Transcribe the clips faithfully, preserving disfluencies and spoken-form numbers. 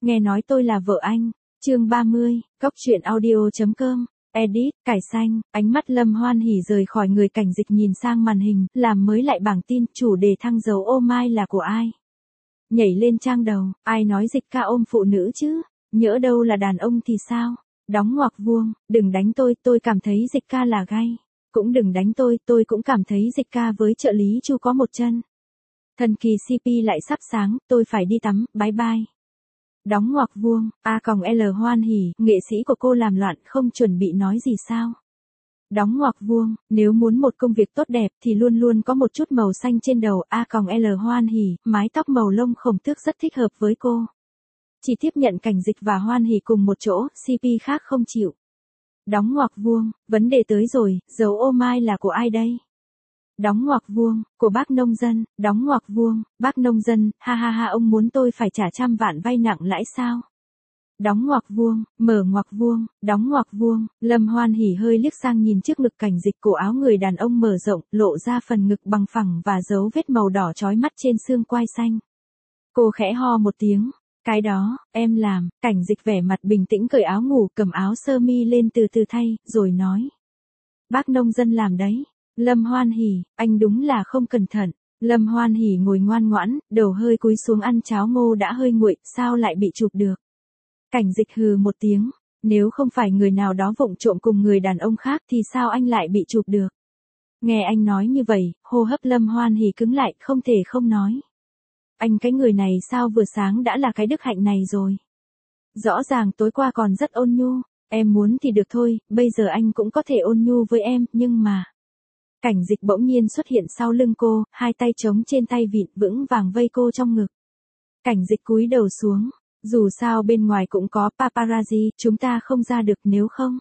nghe nói tôi là vợ anh. Chương ba mươi, cóc truyện audio chấm com. Edit, cải xanh, ánh mắt Lâm Hoan Hỉ rời khỏi người Cảnh Dịch nhìn sang màn hình, làm mới lại bảng tin, chủ đề thăng dấu ô mai là của ai. Nhảy lên trang đầu, ai nói Dịch ca ôm phụ nữ chứ, nhỡ đâu là đàn ông thì sao. Đóng ngoặc vuông, đừng đánh tôi, tôi cảm thấy Dịch ca là gay. Cũng đừng đánh tôi, tôi cũng cảm thấy Dịch ca với trợ lý Chu có một chân. Thần kỳ xê pê lại sắp sáng, tôi phải đi tắm, bye bye. Đóng ngoặc vuông, A còng L Hoan Hỉ, nghệ sĩ của cô làm loạn không chuẩn bị nói gì sao. Đóng ngoặc vuông, nếu muốn một công việc tốt đẹp thì luôn luôn có một chút màu xanh trên đầu. A còng L Hoan Hỉ, mái tóc màu lông khổng tước rất thích hợp với cô. Chỉ tiếp nhận Cảnh Dịch và Hoan Hỉ cùng một chỗ, xê pê khác không chịu. Đóng ngoặc vuông, vấn đề tới rồi, dấu ô mai là của ai đây? Đóng ngoặc vuông, của bác nông dân. Đóng ngoặc vuông, bác nông dân, ha ha ha, ông muốn tôi phải trả trăm vạn vay nặng lãi sao? Đóng ngoặc vuông, mở ngoặc vuông, đóng ngoặc vuông, Lâm Hoan Hỉ hơi liếc sang nhìn trước ngực Cảnh Dịch, cổ áo người đàn ông mở rộng, lộ ra phần ngực bằng phẳng và dấu vết màu đỏ chói mắt trên xương quai xanh. Cô khẽ ho một tiếng, cái đó, em làm. Cảnh Dịch vẻ mặt bình tĩnh cởi áo ngủ, cầm áo sơ mi lên từ từ thay, rồi nói. Bác nông dân làm đấy. Lâm Hoan Hỉ, anh đúng là không cẩn thận. Lâm Hoan Hỉ ngồi ngoan ngoãn, đầu hơi cúi xuống ăn cháo ngô đã hơi nguội, sao lại bị chụp được. Cảnh Dịch hừ một tiếng, nếu không phải người nào đó vụng trộm cùng người đàn ông khác thì sao anh lại bị chụp được. Nghe anh nói như vậy, hô hấp Lâm Hoan Hỉ cứng lại, không thể không nói. Anh cái người này sao vừa sáng đã là cái đức hạnh này rồi. Rõ ràng tối qua còn rất ôn nhu, em muốn thì được thôi, bây giờ anh cũng có thể ôn nhu với em, nhưng mà... Cảnh Dịch bỗng nhiên xuất hiện sau lưng cô, hai tay chống trên tay vịn vững vàng vây cô trong ngực. Cảnh Dịch cúi đầu xuống, dù sao bên ngoài cũng có paparazzi, chúng ta không ra được nếu không.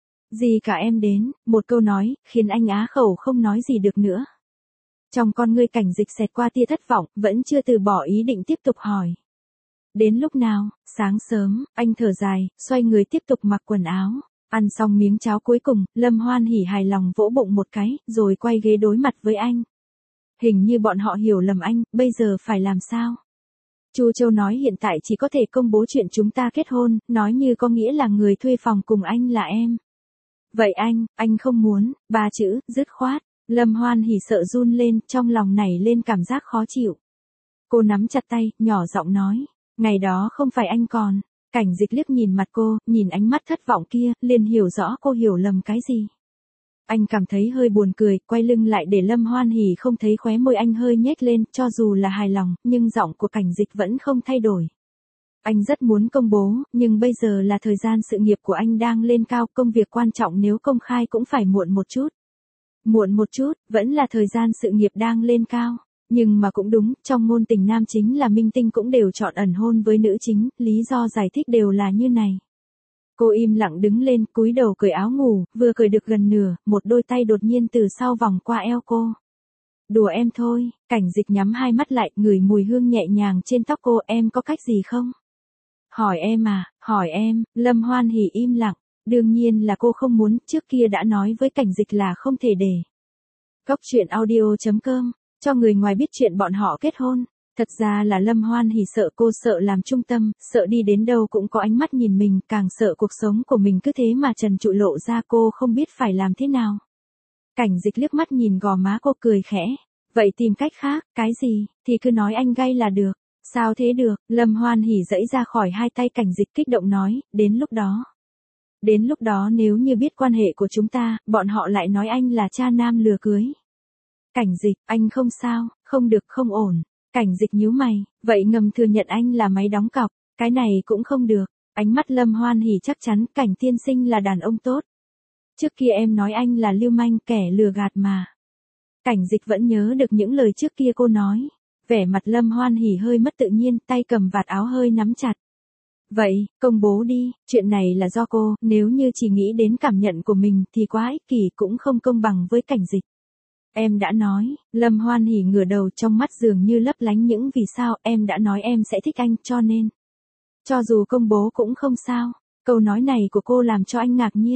Gì cả em đến, một câu nói, khiến anh á khẩu không nói gì được nữa. Trong con ngươi Cảnh Dịch xẹt qua tia thất vọng, vẫn chưa từ bỏ ý định tiếp tục hỏi. Đến lúc nào? Sáng sớm, anh thở dài, xoay người tiếp tục mặc quần áo. Ăn xong miếng cháo cuối cùng, Lâm Hoan Hỉ hài lòng vỗ bụng một cái, rồi quay ghế đối mặt với anh. Hình như bọn họ hiểu lầm anh, bây giờ phải làm sao? Chu Châu nói hiện tại chỉ có thể công bố chuyện chúng ta kết hôn, nói như có nghĩa là người thuê phòng cùng anh là em. Vậy anh, anh không muốn, ba chữ, dứt khoát. Lâm Hoan Hỉ sợ run lên, trong lòng nảy lên cảm giác khó chịu. Cô nắm chặt tay, nhỏ giọng nói, ngày đó không phải anh còn. Cảnh Dịch liếc nhìn mặt cô, nhìn ánh mắt thất vọng kia, liền hiểu rõ cô hiểu lầm cái gì. Anh cảm thấy hơi buồn cười, quay lưng lại để Lâm Hoan Hỉ không thấy khóe môi anh hơi nhếch lên, cho dù là hài lòng, nhưng giọng của Cảnh Dịch vẫn không thay đổi. Anh rất muốn công bố, nhưng bây giờ là thời gian sự nghiệp của anh đang lên cao, công việc quan trọng nếu công khai cũng phải muộn một chút. Muộn một chút, vẫn là thời gian sự nghiệp đang lên cao. Nhưng mà cũng đúng, trong ngôn tình nam chính là minh tinh cũng đều chọn ẩn hôn với nữ chính, lý do giải thích đều là như này. Cô im lặng đứng lên, cúi đầu cởi áo ngủ, vừa cởi được gần nửa, một đôi tay đột nhiên từ sau vòng qua eo cô. Đùa em thôi. Cảnh Dịch nhắm hai mắt lại, ngửi mùi hương nhẹ nhàng trên tóc cô, em có cách gì không? Hỏi em à, hỏi em. Lâm Hoan Hỉ im lặng, đương nhiên là cô không muốn, trước kia đã nói với Cảnh Dịch là không thể để. Cóc truyện audio chấm com. Cho người ngoài biết chuyện bọn họ kết hôn. Thật ra là Lâm Hoan Hỉ sợ cô, sợ làm trung tâm, sợ đi đến đâu cũng có ánh mắt nhìn mình, càng sợ cuộc sống của mình cứ thế mà trần trụi lộ ra, cô không biết phải làm thế nào. Cảnh Dịch liếc mắt nhìn gò má cô cười khẽ. Vậy tìm cách khác, cái gì, thì cứ nói anh gay là được. Sao thế được? Lâm Hoan Hỉ giãy ra khỏi hai tay Cảnh Dịch kích động nói, đến lúc đó. Đến lúc đó nếu như biết quan hệ của chúng ta, bọn họ lại nói anh là cha nam lừa cưới. Cảnh Dịch, anh không sao, không được, không ổn. Cảnh Dịch nhíu mày, vậy ngầm thừa nhận anh là máy đóng cọc, cái này cũng không được. Ánh mắt Lâm Hoan Hỉ chắc chắn, Cảnh tiên sinh là đàn ông tốt. Trước kia em nói anh là lưu manh, kẻ lừa gạt mà. Cảnh Dịch vẫn nhớ được những lời trước kia cô nói. Vẻ mặt Lâm Hoan Hỉ hơi mất tự nhiên, tay cầm vạt áo hơi nắm chặt. Vậy, công bố đi, chuyện này là do cô, nếu như chỉ nghĩ đến cảm nhận của mình thì quá ích kỷ, cũng không công bằng với Cảnh Dịch. Em đã nói. Lâm Hoan Hỉ ngửa đầu, trong mắt dường như lấp lánh những vì sao, em đã nói em sẽ thích anh, cho nên. Cho dù công bố cũng không sao. Câu nói này của cô làm cho anh ngạc nhiên.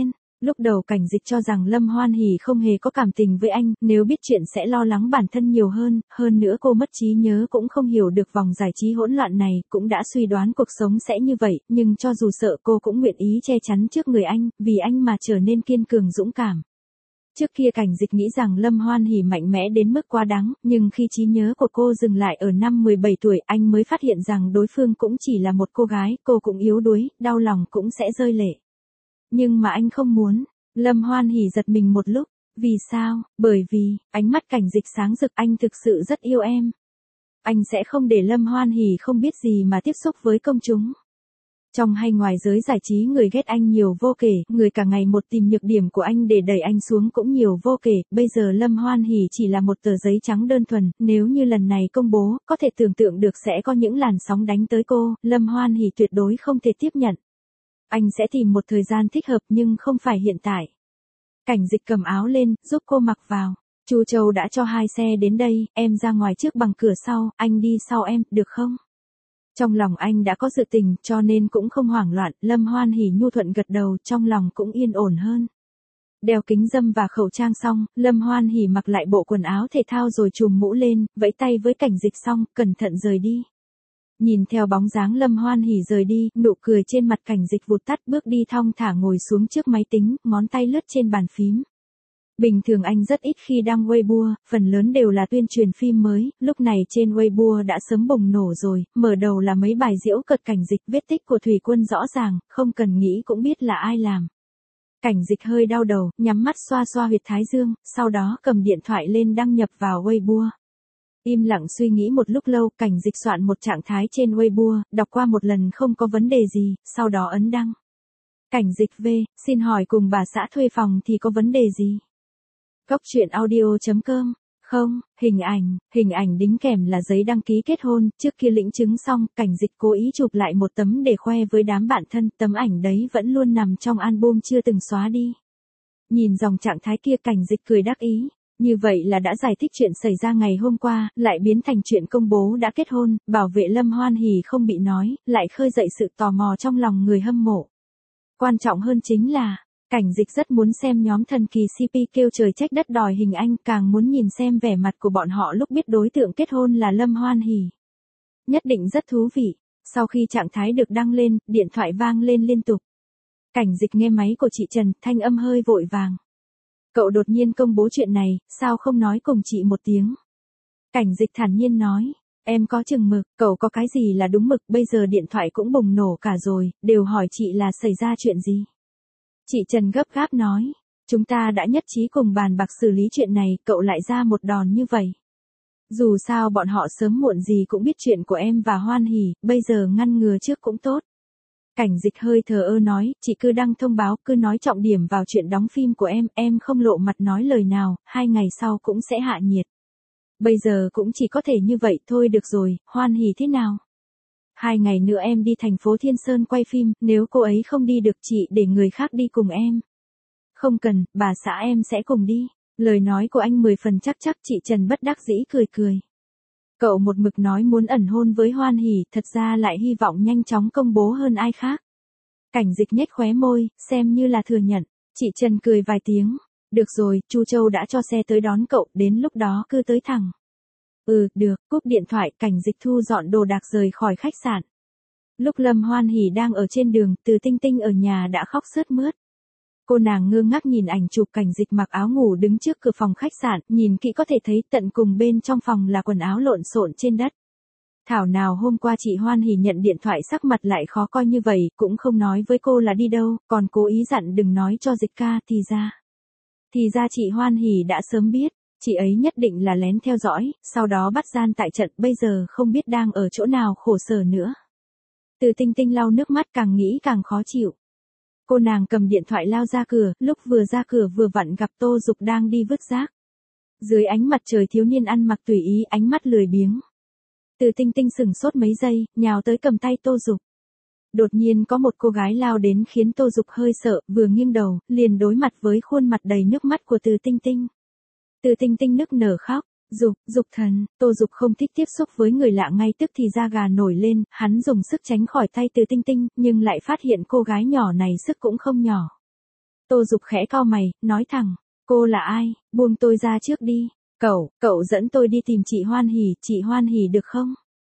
Lúc đầu Cảnh Dịch cho rằng Lâm Hoan Hỷ không hề có cảm tình với anh, nếu biết chuyện sẽ lo lắng bản thân nhiều hơn, hơn nữa cô mất trí nhớ cũng không hiểu được vòng giải trí hỗn loạn này, cũng đã suy đoán cuộc sống sẽ như vậy, nhưng cho dù sợ cô cũng nguyện ý che chắn trước người anh, vì anh mà trở nên kiên cường dũng cảm. Trước kia Cảnh Dịch nghĩ rằng Lâm Hoan Hỷ mạnh mẽ đến mức quá đáng, nhưng khi trí nhớ của cô dừng lại ở năm mười bảy tuổi, anh mới phát hiện rằng đối phương cũng chỉ là một cô gái, cô cũng yếu đuối, đau lòng cũng sẽ rơi lệ. Nhưng mà anh không muốn. Lâm Hoan Hỷ giật mình một lúc. Vì sao? Bởi vì, ánh mắt Cảnh Dịch sáng rực, anh thực sự rất yêu em. Anh sẽ không để Lâm Hoan Hỷ không biết gì mà tiếp xúc với công chúng. Trong hay ngoài giới giải trí người ghét anh nhiều vô kể, người cả ngày một tìm nhược điểm của anh để đẩy anh xuống cũng nhiều vô kể, bây giờ Lâm Hoan Hỷ chỉ là một tờ giấy trắng đơn thuần, nếu như lần này công bố, có thể tưởng tượng được sẽ có những làn sóng đánh tới cô, Lâm Hoan Hỷ tuyệt đối không thể tiếp nhận. Anh sẽ tìm một thời gian thích hợp nhưng không phải hiện tại. Cảnh Dịch cầm áo lên, giúp cô mặc vào. Chu Châu đã cho hai xe đến đây, em ra ngoài trước bằng cửa sau, anh đi sau em, được không? Trong lòng anh đã có dự tình, cho nên cũng không hoảng loạn, Lâm Hoan Hỷ nhu thuận gật đầu, trong lòng cũng yên ổn hơn. Đeo kính râm và khẩu trang xong, Lâm Hoan Hỷ mặc lại bộ quần áo thể thao rồi trùm mũ lên, vẫy tay với Cảnh Dịch xong, cẩn thận rời đi. Nhìn theo bóng dáng Lâm Hoan Hỷ rời đi, nụ cười trên mặt Cảnh Dịch vụt tắt, bước đi thong thả ngồi xuống trước máy tính, ngón tay lướt trên bàn phím. Bình thường anh rất ít khi đăng Weibo, phần lớn đều là tuyên truyền phim mới, lúc này trên Weibo đã sớm bùng nổ rồi, mở đầu là mấy bài giễu cợt Cảnh Dịch, vết tích của Thủy Quân rõ ràng, không cần nghĩ cũng biết là ai làm. Cảnh Dịch hơi đau đầu, nhắm mắt xoa xoa huyệt thái dương, sau đó cầm điện thoại lên đăng nhập vào Weibo. Im lặng suy nghĩ một lúc lâu, Cảnh Dịch soạn một trạng thái trên Weibo, đọc qua một lần không có vấn đề gì, sau đó ấn đăng. Cảnh Dịch V, xin hỏi cùng bà xã thuê phòng thì có vấn đề gì? Góc truyện audio chấm com. Không, hình ảnh, hình ảnh đính kèm là giấy đăng ký kết hôn, trước kia lĩnh chứng xong, Cảnh Dịch cố ý chụp lại một tấm để khoe với đám bạn thân, tấm ảnh đấy vẫn luôn nằm trong album chưa từng xóa đi. Nhìn dòng trạng thái kia Cảnh Dịch cười đắc ý. Như vậy là đã giải thích chuyện xảy ra ngày hôm qua, lại biến thành chuyện công bố đã kết hôn, bảo vệ Lâm Hoan Hỷ không bị nói, lại khơi dậy sự tò mò trong lòng người hâm mộ. Quan trọng hơn chính là, Cảnh Dịch rất muốn xem nhóm thần kỳ xê pê kêu trời trách đất đòi hình anh, càng muốn nhìn xem vẻ mặt của bọn họ lúc biết đối tượng kết hôn là Lâm Hoan Hỷ. Nhất định rất thú vị. Sau khi trạng thái được đăng lên, điện thoại vang lên liên tục. Cảnh Dịch nghe máy của chị Trần, thanh âm hơi vội vàng. Cậu đột nhiên công bố chuyện này, sao không nói cùng chị một tiếng? Cảnh Dịch thản nhiên nói, em có chừng mực, cậu có cái gì là đúng mực, bây giờ điện thoại cũng bùng nổ cả rồi, đều hỏi chị là xảy ra chuyện gì? Chị Trần gấp gáp nói, chúng ta đã nhất trí cùng bàn bạc xử lý chuyện này, cậu lại ra một đòn như vậy. Dù sao bọn họ sớm muộn gì cũng biết chuyện của em và Hoan Hỷ, bây giờ ngăn ngừa trước cũng tốt. Cảnh Dịch hơi thờ ơ nói, chị cứ đăng thông báo, cứ nói trọng điểm vào chuyện đóng phim của em, em không lộ mặt nói lời nào, hai ngày sau cũng sẽ hạ nhiệt. Bây giờ cũng chỉ có thể như vậy thôi được rồi, Hoan Hỷ thế nào? Hai ngày nữa em đi thành phố Thiên Sơn quay phim, nếu cô ấy không đi được chị để người khác đi cùng em. Không cần, bà xã em sẽ cùng đi. Lời nói của anh mười phần chắc chắc, chị Trần bất đắc dĩ cười cười. Cậu một mực nói muốn ẩn hôn với Hoan Hỷ, thật ra lại hy vọng nhanh chóng công bố hơn ai khác. Cảnh Dịch nhếch khóe môi, xem như là thừa nhận. Chị Trần cười vài tiếng. Được rồi, Chu Châu đã cho xe tới đón cậu, đến lúc đó cứ tới thẳng. Ừ, được, cúp điện thoại, Cảnh Dịch thu dọn đồ đạc rời khỏi khách sạn. Lúc Lâm Hoan Hỷ đang ở trên đường, Từ Tinh Tinh ở nhà đã khóc sướt mướt. Cô nàng ngơ ngác nhìn ảnh chụp Cảnh Dịch mặc áo ngủ đứng trước cửa phòng khách sạn, nhìn kỹ có thể thấy tận cùng bên trong phòng là quần áo lộn xộn trên đất. Thảo nào hôm qua chị Hoan Hỷ nhận điện thoại sắc mặt lại khó coi như vậy, cũng không nói với cô là đi đâu, còn cố ý dặn đừng nói cho Dịch ca, thì ra. Thì ra chị Hoan Hỷ đã sớm biết, chị ấy nhất định là lén theo dõi, sau đó bắt gian tại trận, bây giờ không biết đang ở chỗ nào khổ sở nữa. Từ Tinh Tinh lau nước mắt càng nghĩ càng khó chịu. Cô nàng cầm điện thoại lao ra cửa, lúc vừa ra cửa vừa vặn gặp Tô Dục đang đi vứt rác. Dưới ánh mặt trời thiếu niên ăn mặc tùy ý, ánh mắt lười biếng. Từ Tinh Tinh sửng sốt mấy giây, nhào tới cầm tay Tô Dục. Đột nhiên có một cô gái lao đến khiến Tô Dục hơi sợ, vừa nghiêng đầu, liền đối mặt với khuôn mặt đầy nước mắt của Từ Tinh Tinh. Từ Tinh Tinh nức nở khóc. Dục, Dục thần, Tô Dục không thích tiếp xúc với người lạ ngay tức thì da gà nổi lên, hắn dùng sức tránh khỏi tay Từ Tinh Tinh, nhưng lại phát hiện cô gái nhỏ này sức cũng không nhỏ. Tô Dục khẽ cau mày, nói thẳng, cô là ai, buông tôi ra trước đi. Cậu, cậu dẫn tôi đi tìm chị Hoan Hỉ, chị Hoan Hỉ được không?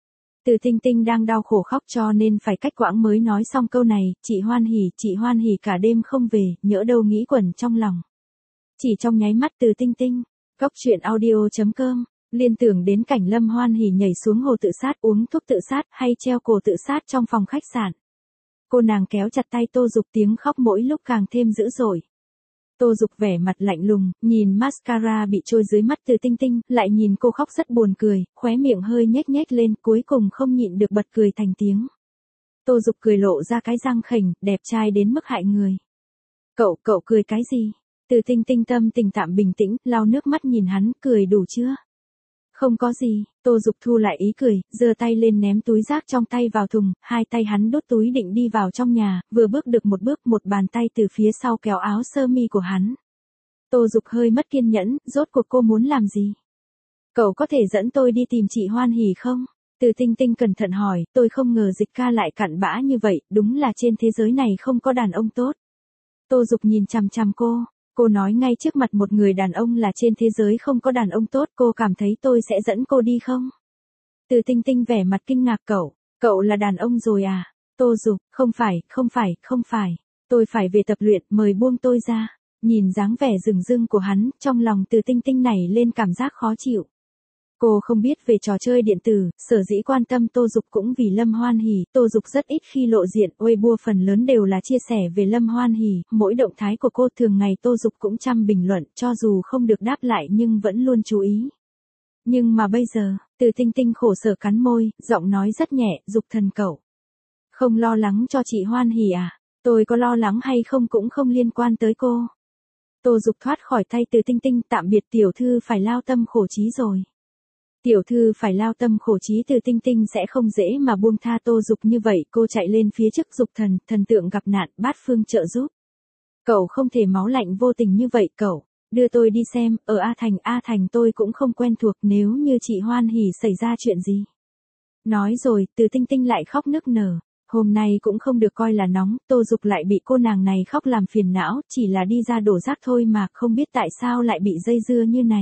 Từ Tinh Tinh đang đau khổ khóc cho nên phải cách quãng mới nói xong câu này, chị Hoan Hỉ, chị Hoan Hỉ cả đêm không về, nhỡ đâu nghĩ quẩn trong lòng. Chỉ trong nháy mắt Từ Tinh Tinh, Cóc truyện audio chấm com, liên tưởng đến cảnh Lâm Hoan Hỉ nhảy xuống hồ tự sát uống thuốc tự sát hay treo cổ tự sát trong phòng khách sạn. Cô nàng kéo chặt tay Tô Dục tiếng khóc mỗi lúc càng thêm dữ dội. Tô Dục vẻ mặt lạnh lùng, nhìn mascara bị trôi dưới mắt Từ Tinh Tinh, lại nhìn cô khóc rất buồn cười, khóe miệng hơi nhếch nhếch lên, cuối cùng không nhịn được bật cười thành tiếng. Tô Dục cười lộ ra cái răng khểnh, đẹp trai đến mức hại người. Cậu, cậu cười cái gì? Từ Tinh Tinh tâm tình tạm bình tĩnh, lau nước mắt nhìn hắn, cười đủ chưa? Không có gì, Tô Dục thu lại ý cười, giơ tay lên ném túi rác trong tay vào thùng, hai tay hắn đốt túi định đi vào trong nhà, vừa bước được một bước một bàn tay từ phía sau kéo áo sơ mi của hắn. Tô Dục hơi mất kiên nhẫn, rốt cuộc cô muốn làm gì? Cậu có thể dẫn tôi đi tìm chị Hoan Hỉ không? Từ Tinh Tinh cẩn thận hỏi, tôi không ngờ Dịch ca lại cặn bã như vậy, đúng là trên thế giới này không có đàn ông tốt. Tô Dục nhìn chằm chằm cô. Cô nói ngay trước mặt một người đàn ông là trên thế giới không có đàn ông tốt, cô cảm thấy tôi sẽ dẫn cô đi không? Từ Tinh Tinh vẻ mặt kinh ngạc, cậu, cậu là đàn ông rồi à? Tô Dục, không phải, không phải, không phải, tôi phải về tập luyện, mời buông tôi ra. Nhìn dáng vẻ rừng rưng của hắn, trong lòng Từ Tinh Tinh nảy lên cảm giác khó chịu. Cô không biết về trò chơi điện tử, sở dĩ quan tâm Tô Dục cũng vì Lâm Hoan Hỉ, Tô Dục rất ít khi lộ diện, Weibo phần lớn đều là chia sẻ về Lâm Hoan Hỉ, mỗi động thái của cô thường ngày Tô Dục cũng chăm bình luận, cho dù không được đáp lại nhưng vẫn luôn chú ý. Nhưng mà bây giờ, Từ Tinh Tinh khổ sở cắn môi, giọng nói rất nhẹ, Dục thần cậu. Không lo lắng cho chị Hoan Hỉ à? Tôi có lo lắng hay không cũng không liên quan tới cô. Tô Dục thoát khỏi tay Từ Tinh Tinh, tạm biệt tiểu thư phải lao tâm khổ trí rồi. Tiểu thư phải lao tâm khổ trí, Từ Tinh Tinh sẽ không dễ mà buông tha Tô Dục như vậy, cô chạy lên phía trước, Dục thần, thần tượng gặp nạn, bát phương trợ giúp. Cậu không thể máu lạnh vô tình như vậy, cậu, đưa tôi đi xem, ở A Thành, A Thành tôi cũng không quen thuộc, nếu như chị Hoan Hỉ xảy ra chuyện gì. Nói rồi, Từ Tinh Tinh lại khóc nức nở, hôm nay cũng không được coi là nóng, Tô Dục lại bị cô nàng này khóc làm phiền não, chỉ là đi ra đổ rác thôi mà, không biết tại sao lại bị dây dưa như này.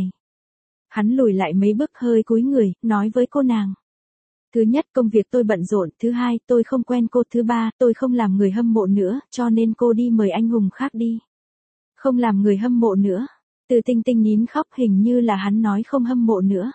Hắn lùi lại mấy bước hơi cúi người, nói với cô nàng. Thứ nhất, công việc tôi bận rộn, thứ hai, tôi không quen cô, thứ ba, tôi không làm người hâm mộ nữa, cho nên cô đi mời anh hùng khác đi. Không làm người hâm mộ nữa. Từ Tinh Tinh nín khóc, hình như là hắn nói không hâm mộ nữa.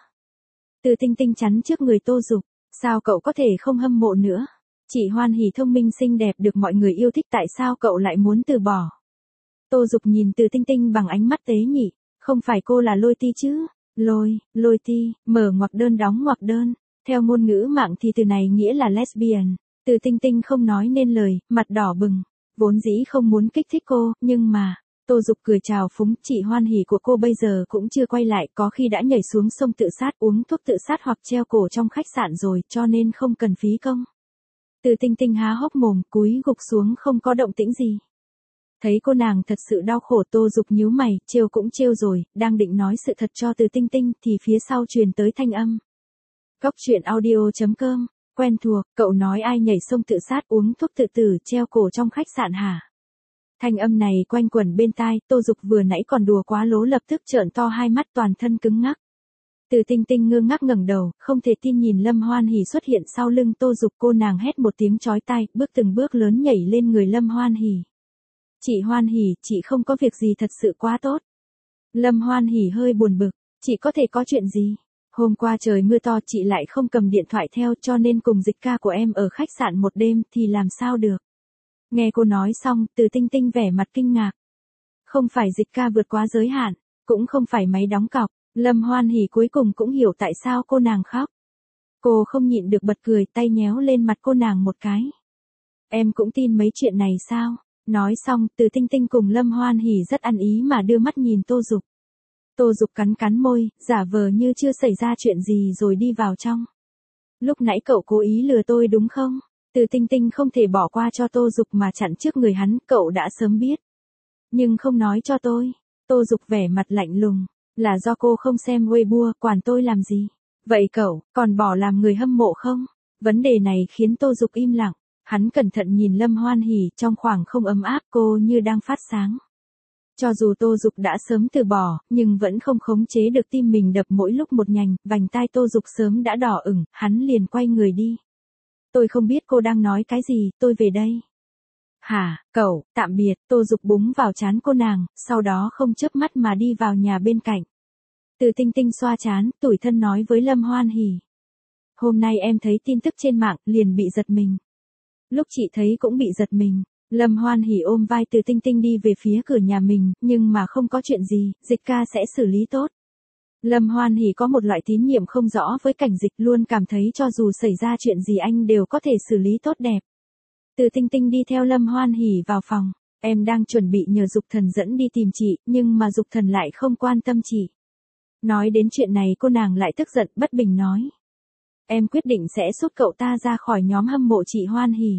Từ Tinh Tinh chắn trước người Tô Dục, sao cậu có thể không hâm mộ nữa? Chị Hoan Hỉ thông minh xinh đẹp được mọi người yêu thích, tại sao cậu lại muốn từ bỏ? Tô Dục nhìn Từ Tinh Tinh bằng ánh mắt tế nhị, không phải cô là Lôi Ti chứ? Lôi, Lôi Ti, mở ngoặc đơn đóng ngoặc đơn, theo ngôn ngữ mạng thì từ này nghĩa là lesbian. Từ Tinh Tinh không nói nên lời, mặt đỏ bừng, vốn dĩ không muốn kích thích cô, nhưng mà, Tô Dục cười chào phúng, chị Hoan Hỉ của cô bây giờ cũng chưa quay lại, có khi đã nhảy xuống sông tự sát, uống thuốc tự sát hoặc treo cổ trong khách sạn rồi, cho nên không cần phí công. Từ Tinh Tinh há hốc mồm, cúi gục xuống không có động tĩnh gì. Thấy cô nàng thật sự đau khổ, Tô Dục nhíu mày, trêu cũng trêu rồi, đang định nói sự thật cho Từ Tinh Tinh thì phía sau truyền tới thanh âm. Cóc truyện audio chấm com, quen thuộc, cậu nói ai nhảy sông tự sát uống thuốc tự tử treo cổ trong khách sạn hả? Thanh âm này quanh quẩn bên tai, Tô Dục vừa nãy còn đùa quá lố lập tức trợn to hai mắt, toàn thân cứng ngắc. Từ Tinh Tinh ngơ ngác ngẩng đầu, không thể tin nhìn Lâm Hoan Hỉ xuất hiện sau lưng Tô Dục, cô nàng hét một tiếng chói tai, bước từng bước lớn nhảy lên người Lâm Hoan Hỉ. Chị Hoan Hỉ, chị không có việc gì, thật sự quá tốt. Lâm Hoan Hỉ hơi buồn bực, chị có thể có chuyện gì? Hôm qua trời mưa to chị lại không cầm điện thoại theo, cho nên cùng Dịch ca của em ở khách sạn một đêm thì làm sao được. Nghe cô nói xong, Từ Tinh Tinh vẻ mặt kinh ngạc. Không phải Dịch ca vượt quá giới hạn, cũng không phải máy đóng cọc, Lâm Hoan Hỉ cuối cùng cũng hiểu tại sao cô nàng khóc. Cô không nhịn được bật cười, tay nhéo lên mặt cô nàng một cái. Em cũng tin mấy chuyện này sao? Nói xong, Từ Tinh Tinh cùng Lâm Hoan Hỉ rất ăn ý mà đưa mắt nhìn Tô Dục. Tô Dục cắn cắn môi, giả vờ như chưa xảy ra chuyện gì rồi đi vào trong. Lúc nãy cậu cố ý lừa tôi đúng không? Từ Tinh Tinh không thể bỏ qua cho Tô Dục mà chặn trước người hắn, cậu đã sớm biết. Nhưng không nói cho tôi. Tô Dục vẻ mặt lạnh lùng, là do cô không xem Weibo, quản tôi làm gì? Vậy cậu, còn bỏ làm người hâm mộ không? Vấn đề này khiến Tô Dục im lặng. Hắn cẩn thận nhìn Lâm Hoan Hỉ, trong khoảng không ấm áp cô như đang phát sáng. Cho dù Tô Dục đã sớm từ bỏ, nhưng vẫn không khống chế được tim mình đập mỗi lúc một nhành, vành tai Tô Dục sớm đã đỏ ửng, hắn liền quay người đi. Tôi không biết cô đang nói cái gì, tôi về đây. Hả, cậu, tạm biệt, Tô Dục búng vào trán cô nàng, sau đó không chớp mắt mà đi vào nhà bên cạnh. Từ Tinh Tinh xoa trán, tủi thân nói với Lâm Hoan Hỉ. Hôm nay em thấy tin tức trên mạng, liền bị giật mình. Lúc chị thấy cũng bị giật mình. Lâm Hoan Hỉ ôm vai Từ Tinh Tinh đi về phía cửa nhà mình, nhưng mà không có chuyện gì, Dịch ca sẽ xử lý tốt. Lâm Hoan Hỉ có một loại tín nhiệm không rõ với Cảnh Dịch, luôn cảm thấy cho dù xảy ra chuyện gì anh đều có thể xử lý tốt đẹp. Từ Tinh Tinh đi theo Lâm Hoan Hỉ vào phòng, em đang chuẩn bị nhờ Dục Thần dẫn đi tìm chị, nhưng mà Dục Thần lại không quan tâm chị. Nói đến chuyện này cô nàng lại tức giận bất bình nói. Em quyết định sẽ sút cậu ta ra khỏi nhóm hâm mộ chị Hoan Hỉ.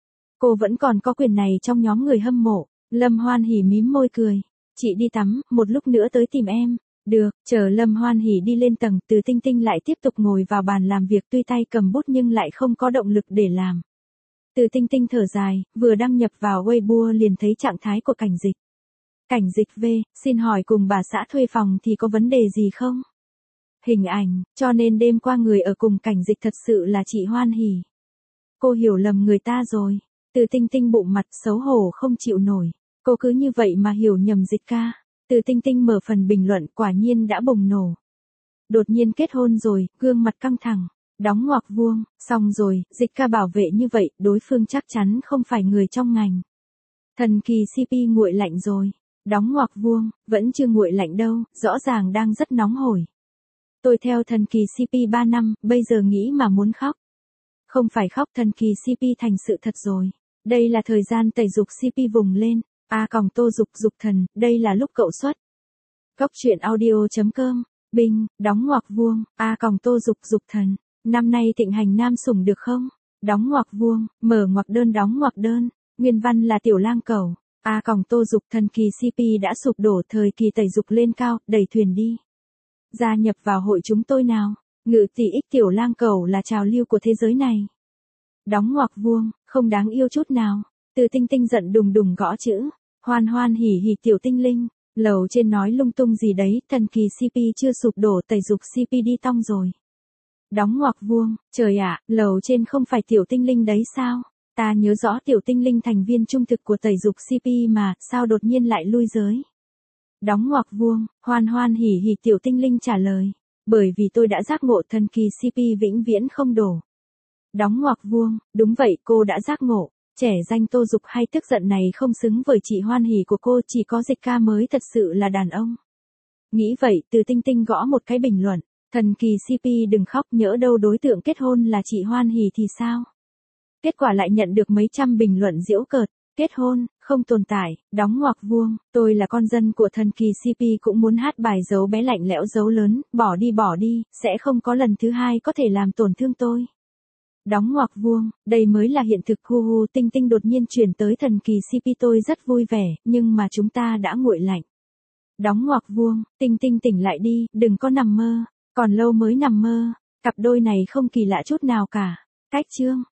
Cô vẫn còn có quyền này trong nhóm người hâm mộ. Lâm Hoan Hỉ mím môi cười. Chị đi tắm, một lúc nữa tới tìm em. Được, chờ Lâm Hoan Hỉ đi lên tầng, Từ Tinh Tinh lại tiếp tục ngồi vào bàn làm việc, tuy tay cầm bút nhưng lại không có động lực để làm. Từ Tinh Tinh thở dài, vừa đăng nhập vào Weibo liền thấy trạng thái của Cảnh Dịch. Cảnh Dịch V, xin hỏi cùng bà xã thuê phòng thì có vấn đề gì không? Hình ảnh, cho nên đêm qua người ở cùng Cảnh Dịch thật sự là chị Hoan Hỉ. Cô hiểu lầm người ta rồi. Từ Tinh Tinh bụng mặt xấu hổ không chịu nổi. Cô cứ như vậy mà hiểu nhầm Dịch ca. Từ Tinh Tinh mở phần bình luận quả nhiên đã bùng nổ. Đột nhiên kết hôn rồi, gương mặt căng thẳng. Đóng ngoặc vuông, xong rồi, Dịch ca bảo vệ như vậy, đối phương chắc chắn không phải người trong ngành. Thần kỳ xê pê nguội lạnh rồi. Đóng ngoặc vuông, vẫn chưa nguội lạnh đâu, rõ ràng đang rất nóng hổi. Tôi theo thần kỳ xê pê ba năm, bây giờ nghĩ mà muốn khóc. Không phải khóc, thần kỳ xê pê thành sự thật rồi. Đây là thời gian tẩy dục xê pê vùng lên. A còng Tô Dục Dục Thần, đây là lúc cậu xuất. Góc truyện audio chấm com, Binh, đóng ngoặc vuông, A còng Tô Dục Dục Thần. Năm nay thịnh hành nam sủng được không? Đóng ngoặc vuông, mở ngoặc đơn đóng ngoặc đơn. Nguyên văn là Tiểu Lang Cẩu. A còng Tô Dục thần kỳ xê pê đã sụp đổ, thời kỳ tẩy dục lên cao, đẩy thuyền đi. Gia nhập vào hội chúng tôi nào. Ngự tỷ ích Tiểu Lang Cẩu là trào lưu của thế giới này. Đóng ngoặc vuông, không đáng yêu chút nào. Từ Tinh Tinh giận đùng đùng gõ chữ. Hoan Hoan Hỉ Hỉ Tiểu Tinh Linh. Lầu trên nói lung tung gì đấy, thần kỳ xê pê chưa sụp đổ, tẩy dục xê pê đi tong rồi. Đóng ngoặc vuông, trời ạ, lầu trên không phải Tiểu Tinh Linh đấy sao? Ta nhớ rõ Tiểu Tinh Linh thành viên trung thực của tẩy dục xê pê mà, sao đột nhiên lại lui giới? Đóng ngoặc vuông, Hoan Hoan Hỉ Hỉ Tiểu Tinh Linh trả lời. Bởi vì tôi đã giác ngộ thần kỳ xê pê vĩnh viễn không đổ. Đóng ngoặc vuông, đúng vậy, cô đã giác ngộ. Trẻ danh Tô Dục hay tức giận này không xứng với chị Hoan Hỉ của cô, chỉ có Dịch ca mới thật sự là đàn ông. Nghĩ vậy, Từ Tinh Tinh gõ một cái bình luận. Thần kỳ xê pê đừng khóc, nhỡ đâu đối tượng kết hôn là chị Hoan Hỉ thì sao? Kết quả lại nhận được mấy trăm bình luận giễu cợt. Kết hôn, không tồn tại, đóng ngoặc vuông, tôi là con dân của thần kỳ xê pê cũng muốn hát bài dấu bé lạnh lẽo dấu lớn, bỏ đi bỏ đi, sẽ không có lần thứ hai có thể làm tổn thương tôi. Đóng ngoặc vuông, đây mới là hiện thực. Hu hu. Tinh Tinh đột nhiên chuyển tới thần kỳ xê pê, tôi rất vui vẻ, nhưng mà chúng ta đã nguội lạnh. Đóng ngoặc vuông, Tinh Tinh tỉnh lại đi, đừng có nằm mơ, còn lâu mới nằm mơ, cặp đôi này không kỳ lạ chút nào cả. Cách chương